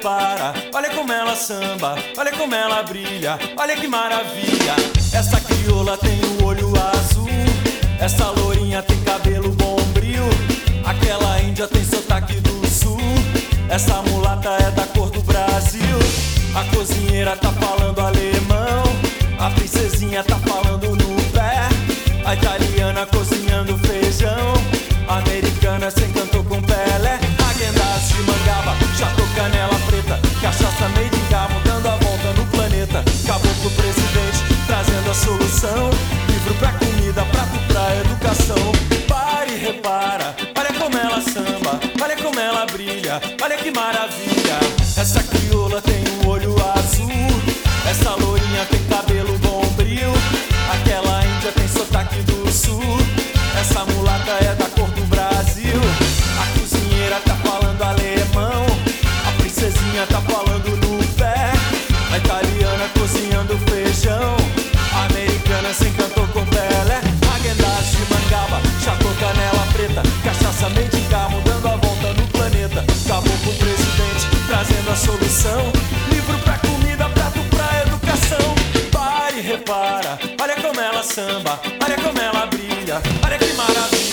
repara, olha como ela samba, olha como ela brilha, olha que maravilha. Essa crioula tem o olho azul, essa lourinha tem cabelo bombril, aquela índia tem sotaque do sul, essa mulata é da cor do Brasil. A cozinheira tá falando alemão, a princesinha tá falando no pé, a italiana cozinhando feijão, a americana se encantou com Pelé. Häagen-Dazs de Mangaba, Chateau Canela Preta, cachaça made in Gabo, dando a volta no planeta. Caboclo presidente, trazendo a solução, livro pra comida, prato pra educação. Pare e repara, olha como ela samba, olha como ela brilha, olha que maravilha. Essa crioula tem um olho azul, essa lourinha tem cabelo bombril, aquela índia tem sotaque do sul, essa mulata é da cor do Brasil. A cozinheira tá falando alemão, a princesinha tá falando no pé, a italiana cozinhando feijão, a americana se encantou com Pelé. Häagen-Dazs de Mangaba, Chateau Canela Preta, cachaça made in Gabo, dando a volta no planeta. Caboclo presidente, trazendo a solução, livro pra comida, prato pra educação. Pare e repara, olha como ela samba, olha como ela brilha, olha que maravilha.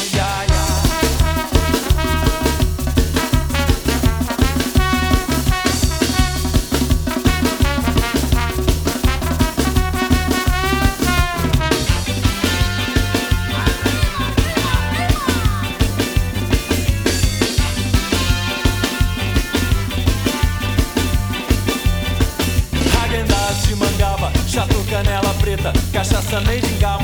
Häagen-Dazs de Mangaba, Chateau Canela Preta, cachaça made in Gabo,